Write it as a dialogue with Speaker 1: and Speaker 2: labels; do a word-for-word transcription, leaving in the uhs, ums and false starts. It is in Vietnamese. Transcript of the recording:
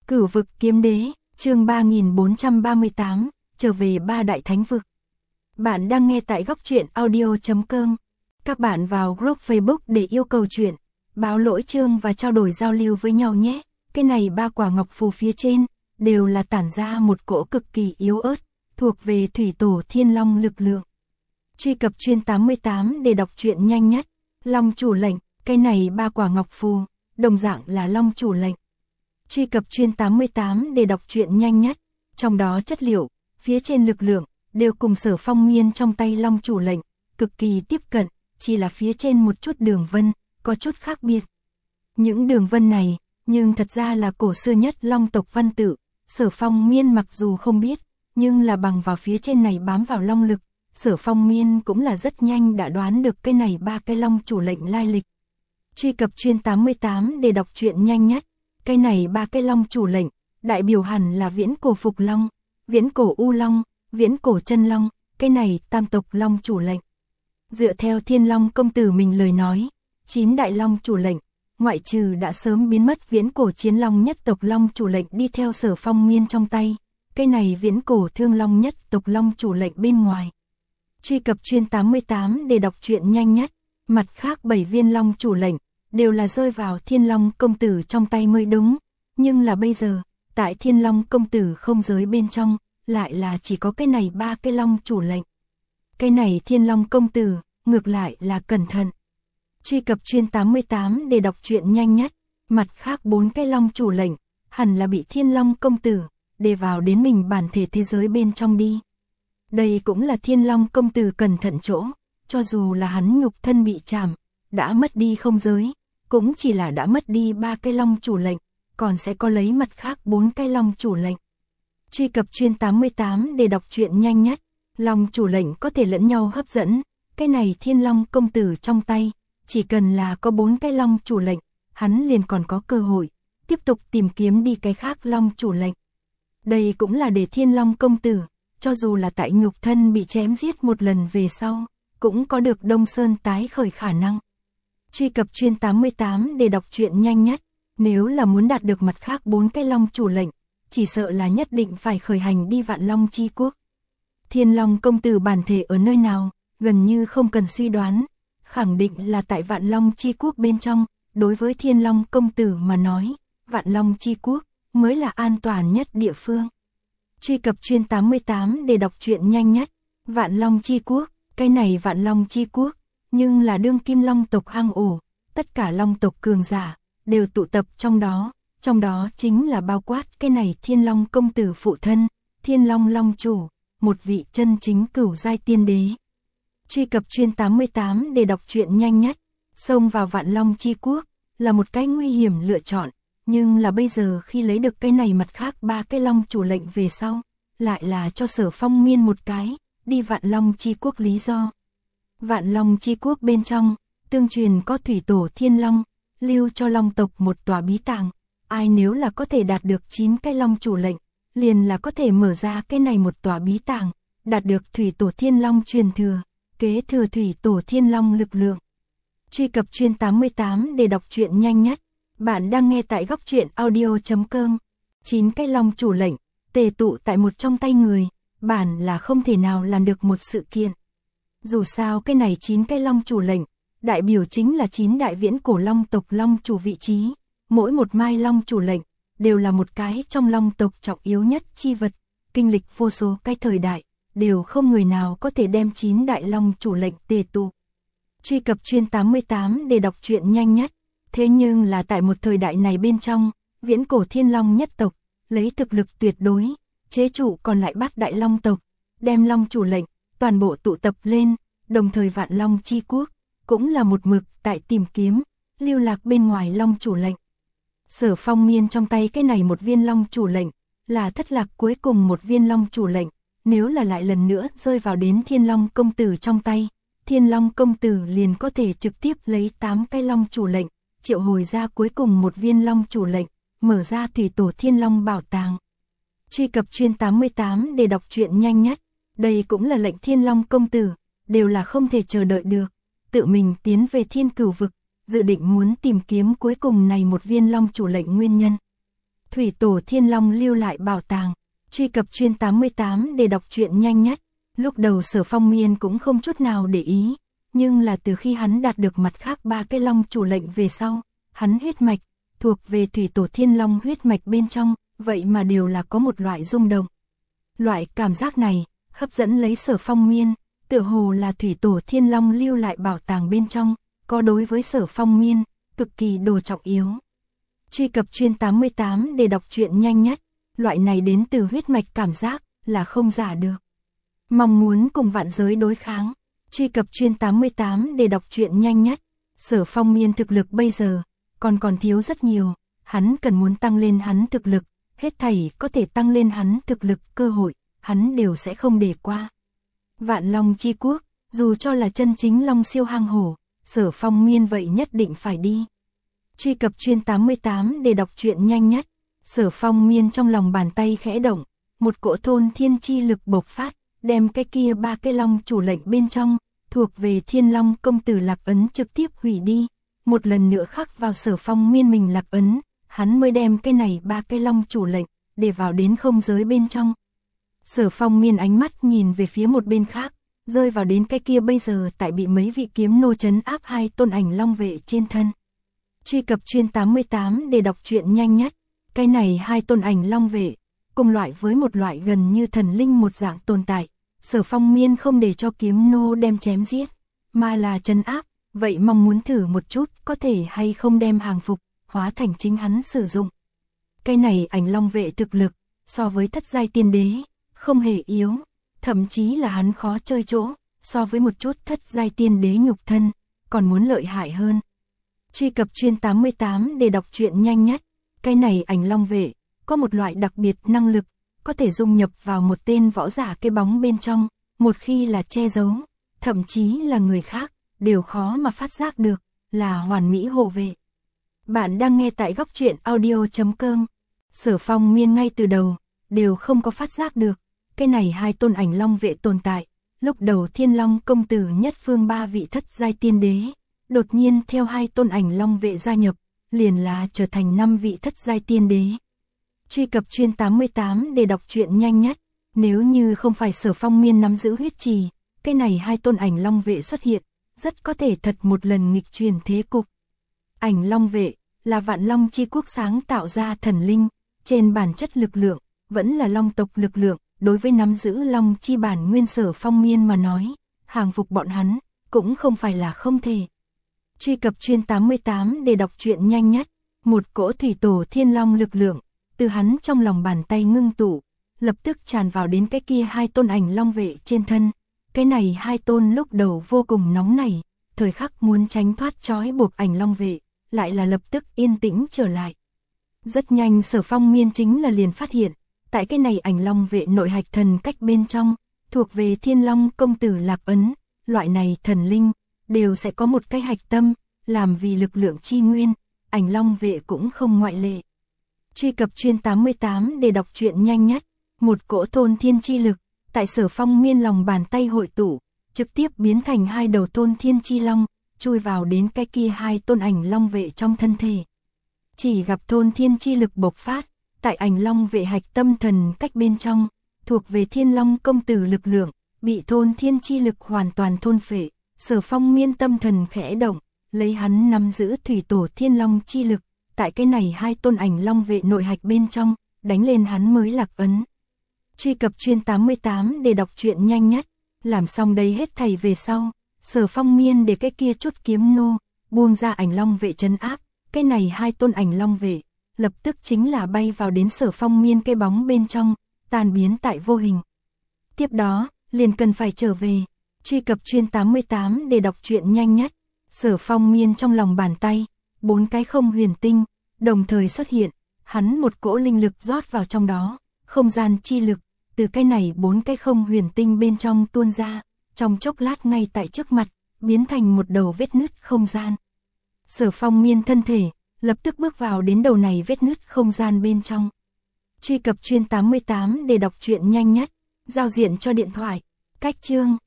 Speaker 1: Cửu vực kiếm đế, chương ba nghìn bốn trăm ba mươi tám, trở về ba đại thánh vực. Bạn đang nghe tại góc truyện audio chấm com. Các bạn vào group Facebook để yêu cầu chuyện, báo lỗi chương và trao đổi giao lưu với nhau nhé. Cái này ba quả ngọc phù phía trên, đều là tản ra một cỗ cực kỳ yếu ớt, thuộc về thủy tổ thiên long lực lượng. Truy cập chuyên tám mươi tám để đọc truyện nhanh nhất. Long chủ lệnh, cái này ba quả ngọc phù, đồng dạng là long chủ lệnh. Truy cập chuyên tám mươi tám để đọc truyện nhanh nhất, trong đó chất liệu, phía trên lực lượng, đều cùng Sở Phong Nguyên trong tay long chủ lệnh, cực kỳ tiếp cận, chỉ là phía trên một chút đường vân, có chút khác biệt. Những đường vân này, nhưng thật ra là cổ xưa nhất long tộc văn tự, Sở Phong Nguyên mặc dù không biết, nhưng là bằng vào phía trên này bám vào long lực, Sở Phong Nguyên cũng là rất nhanh đã đoán được cái này ba cái long chủ lệnh lai lịch. Truy cập chuyên tám mươi tám để đọc truyện nhanh nhất. Cái này ba cái long chủ lệnh, đại biểu hẳn là viễn cổ Phục Long, viễn cổ U Long, viễn cổ Chân Long, cái này tam tộc long chủ lệnh. Dựa theo Thiên Long công tử mình lời nói, chín đại long chủ lệnh, ngoại trừ đã sớm biến mất viễn cổ Chiến Long nhất tộc long chủ lệnh đi theo Sở Phong Nguyên trong tay, cái này viễn cổ Thương Long nhất tộc long chủ lệnh bên ngoài. Truy cập chuyên tám mươi tám để đọc truyện nhanh nhất, mặt khác bảy viên long chủ lệnh đều là rơi vào Thiên Long công tử trong tay mới đúng, nhưng là bây giờ, tại Thiên Long công tử không giới bên trong, lại là chỉ có cái này ba cái long chủ lệnh. Cái này Thiên Long công tử, ngược lại là cẩn thận. Truy cập chuyên tám mươi tám để đọc truyện nhanh nhất, mặt khác bốn cái long chủ lệnh, hẳn là bị Thiên Long công tử, để vào đến mình bản thể thế giới bên trong đi. Đây cũng là Thiên Long công tử cẩn thận chỗ, cho dù là hắn nhục thân bị chạm, đã mất đi không giới, cũng chỉ là đã mất đi ba cái long chủ lệnh, còn sẽ có lấy mặt khác bốn cái long chủ lệnh. Truy cập chuyên tám mươi tám để đọc truyện nhanh nhất, long chủ lệnh có thể lẫn nhau hấp dẫn, cái này Thiên Long công tử trong tay, chỉ cần là có bốn cái long chủ lệnh, hắn liền còn có cơ hội, tiếp tục tìm kiếm đi cái khác long chủ lệnh. Đây cũng là để Thiên Long công tử, cho dù là tại nhục thân bị chém giết một lần về sau, cũng có được Đông Sơn tái khởi khả năng. Truy cập chuyên tám mươi tám để đọc truyện nhanh nhất, nếu là muốn đạt được mặt khác bốn cái long chủ lệnh, chỉ sợ là nhất định phải khởi hành đi Vạn Long Chi Quốc. Thiên Long công tử bản thể ở nơi nào, gần như không cần suy đoán, khẳng định là tại Vạn Long Chi Quốc bên trong, đối với Thiên Long công tử mà nói, Vạn Long Chi Quốc mới là an toàn nhất địa phương. Truy cập chuyên tám mươi tám để đọc truyện nhanh nhất, Vạn Long Chi Quốc, cái này Vạn Long Chi Quốc, nhưng là đương kim long tộc hang ổ, tất cả long tộc cường giả, đều tụ tập trong đó, trong đó chính là bao quát cái này Thiên Long công tử phụ thân, Thiên Long long chủ, một vị chân chính cửu giai tiên đế. Truy cập chuyên tám mươi tám để đọc truyện nhanh nhất, xông vào Vạn Long Chi Quốc, là một cái nguy hiểm lựa chọn, nhưng là bây giờ khi lấy được cái này mặt khác ba cái long chủ lệnh về sau, lại là cho Sở Phong Nguyên một cái, đi Vạn Long Chi Quốc lý do. Vạn Long Chi Quốc bên trong, tương truyền có thủy tổ Thiên Long, lưu cho long tộc một tòa bí tàng, ai nếu là có thể đạt được chín cái long chủ lệnh, liền là có thể mở ra cái này một tòa bí tàng, đạt được thủy tổ Thiên Long truyền thừa, kế thừa thủy tổ Thiên Long lực lượng. Truy cập chuyên tám mươi tám để đọc truyện nhanh nhất, bạn đang nghe tại góc truyện audio chấm com. chín cái long chủ lệnh, tề tụ tại một trong tay người, bản là không thể nào làm được một sự kiện. Dù sao cái này chín cái long chủ lệnh, đại biểu chính là chín đại viễn cổ long tộc long chủ vị trí, mỗi một mai long chủ lệnh, đều là một cái trong long tộc trọng yếu nhất chi vật, kinh lịch vô số cái thời đại, đều không người nào có thể đem chín đại long chủ lệnh tề tụ. Truy cập chuyên tám mươi tám để đọc truyện nhanh nhất, thế nhưng là tại một thời đại này bên trong, viễn cổ Thiên Long nhất tộc, lấy thực lực tuyệt đối, chế trụ còn lại bát đại long tộc, đem long chủ lệnh, toàn bộ tụ tập lên, đồng thời Vạn Long Chi Quốc, cũng là một mực tại tìm kiếm, lưu lạc bên ngoài long chủ lệnh. Sở Phong Nguyên trong tay cái này một viên long chủ lệnh, là thất lạc cuối cùng một viên long chủ lệnh, nếu là lại lần nữa rơi vào đến Thiên Long công tử trong tay, Thiên Long công tử liền có thể trực tiếp lấy tám cái long chủ lệnh, triệu hồi ra cuối cùng một viên long chủ lệnh, mở ra thủy tổ Thiên Long bảo tàng. Truy cập chuyên tám mươi tám để đọc truyện nhanh nhất, đây cũng là lệnh Thiên Long công tử, đều là không thể chờ đợi được, tự mình tiến về Thiên Cửu vực, dự định muốn tìm kiếm cuối cùng này một viên long chủ lệnh nguyên nhân. Thủy Tổ Thiên Long lưu lại bảo tàng. Truy cập chuyên tám mươi tám để đọc truyện nhanh nhất. Lúc đầu Sở Phong Miên cũng không chút nào để ý, nhưng là từ khi hắn đạt được mặt khác ba cái long chủ lệnh về sau, hắn huyết mạch, thuộc về Thủy Tổ Thiên Long huyết mạch bên trong, vậy mà đều là có một loại rung động. Loại cảm giác này, hấp dẫn lấy Sở Phong Miên, tựa hồ là Thủy Tổ Thiên Long lưu lại bảo tàng bên trong, có đối với Sở Phong Miên, cực kỳ đồ trọng yếu. Truy cập chuyên tám mươi tám để đọc truyện nhanh nhất, loại này đến từ huyết mạch cảm giác, là không giả được. Mong muốn cùng vạn giới đối kháng, truy cập chuyên tám mươi tám để đọc truyện nhanh nhất. Sở Phong Miên thực lực bây giờ, còn còn thiếu rất nhiều, hắn cần muốn tăng lên hắn thực lực, hết thảy có thể tăng lên hắn thực lực cơ hội, hắn đều sẽ không để qua. Vạn Long Chi Quốc, dù cho là chân chính Long siêu hang hổ, Sở Phong Miên vậy nhất định phải đi. Truy cập chuyên tám mươi tám để đọc truyện nhanh nhất. Sở Phong Miên trong lòng bàn tay khẽ động, một cỗ thôn thiên chi lực bộc phát, đem cái kia ba cái long chủ lệnh bên trong, thuộc về Thiên Long công tử lạc ấn trực tiếp hủy đi, một lần nữa khắc vào Sở Phong Miên mình lạc ấn, hắn mới đem cái này ba cái long chủ lệnh, để vào đến không giới bên trong. Sở Phong Miên ánh mắt nhìn về phía một bên khác, rơi vào đến cái kia bây giờ tại bị mấy vị kiếm nô trấn áp hai tôn ảnh long vệ trên thân. Truy cập chuyên tám mươi tám để đọc truyện nhanh nhất. Cái này hai tôn ảnh long vệ, cùng loại với một loại gần như thần linh một dạng tồn tại. Sở Phong Miên không để cho kiếm nô đem chém giết, mà là trấn áp, vậy mong muốn thử một chút có thể hay không đem hàng phục, hóa thành chính hắn sử dụng. Cái này ảnh long vệ thực lực, so với thất giai tiên đế, không hề yếu, thậm chí là hắn khó chơi chỗ, so với một chút thất giai tiên đế nhục thân, còn muốn lợi hại hơn. Truy cập chuyên tám mươi tám để đọc truyện nhanh nhất. Cái này ảnh long vệ, có một loại đặc biệt năng lực, có thể dung nhập vào một tên võ giả cái bóng bên trong, một khi là che giấu, thậm chí là người khác, đều khó mà phát giác được, là hoàn mỹ hộ vệ. Bạn đang nghe tại góc truyện audio chấm com. Sở Phong Miên ngay từ đầu, đều không có phát giác được, cái này hai tôn ảnh long vệ tồn tại. Lúc đầu Thiên Long công tử nhất phương ba vị thất giai tiên đế, đột nhiên theo hai tôn ảnh long vệ gia nhập, liền là trở thành năm vị thất giai tiên đế. Truy cập chuyên tám mươi tám để đọc truyện nhanh nhất. Nếu như không phải Sở Phong Miên nắm giữ huyết trì, cái này hai tôn ảnh long vệ xuất hiện, rất có thể thật một lần nghịch chuyển thế cục. Ảnh long vệ là Vạn Long Chi Quốc sáng tạo ra thần linh, trên bản chất lực lượng vẫn là long tộc lực lượng, đối với nắm giữ long chi bản nguyên Sở Phong Miên mà nói, hàng phục bọn hắn cũng không phải là không thể. Truy cập chuyên tám mươi tám để đọc truyện nhanh nhất. Một cỗ Thủy Tổ Thiên Long lực lượng từ hắn trong lòng bàn tay ngưng tụ, lập tức tràn vào đến cái kia hai tôn ảnh long vệ trên thân. Cái này hai tôn lúc đầu vô cùng nóng nảy, thời khắc muốn tránh thoát trói buộc ảnh long vệ, lại là lập tức yên tĩnh trở lại. Rất nhanh Sở Phong Miên chính là liền phát hiện, tại cái này ảnh long vệ nội hạch thần cách bên trong, thuộc về Thiên Long công tử lạc ấn, loại này thần linh đều sẽ có một cái hạch tâm, làm vì lực lượng chi nguyên, ảnh long vệ cũng không ngoại lệ. Truy cập chuyên tám mươi tám để đọc truyện nhanh nhất. Một cỗ thôn thiên chi lực, tại Sở Phong Miên lòng bàn tay hội tụ, trực tiếp biến thành hai đầu thôn thiên chi long, chui vào đến cái kia hai tôn ảnh long vệ trong thân thể. Chỉ gặp thôn thiên chi lực bộc phát, tại ảnh long vệ hạch tâm thần cách bên trong, thuộc về Thiên Long công tử lực lượng, bị thôn thiên chi lực hoàn toàn thôn phệ. Sở Phong Miên tâm thần khẽ động, lấy hắn nắm giữ Thủy Tổ Thiên Long chi lực, tại cái này hai tôn ảnh long vệ nội hạch bên trong, đánh lên hắn mới lạc ấn. Truy cập chuyên tám mươi tám để đọc truyện nhanh nhất. Làm xong đây hết thảy về sau, Sở Phong Miên để cái kia chút kiếm nô, buông ra ảnh long vệ trấn áp, cái này hai tôn ảnh long vệ, lập tức chính là bay vào đến Sở Phong Miên cái bóng bên trong, tan biến tại vô hình. Tiếp đó, liền cần phải trở về. Truy cập chuyên tám mươi tám để đọc truyện nhanh nhất. Sở Phong Miên trong lòng bàn tay, bốn cái không huyền tinh, đồng thời xuất hiện, hắn một cỗ linh lực rót vào trong đó, không gian chi lực, từ cái này bốn cái không huyền tinh bên trong tuôn ra, trong chốc lát ngay tại trước mặt, biến thành một đầu vết nứt không gian. Sở Phong Miên thân thể, lập tức bước vào đến đầu này vết nứt không gian bên trong. Truy cập chuyên tám mươi tám để đọc truyện nhanh nhất. Giao diện cho điện thoại, cách chương.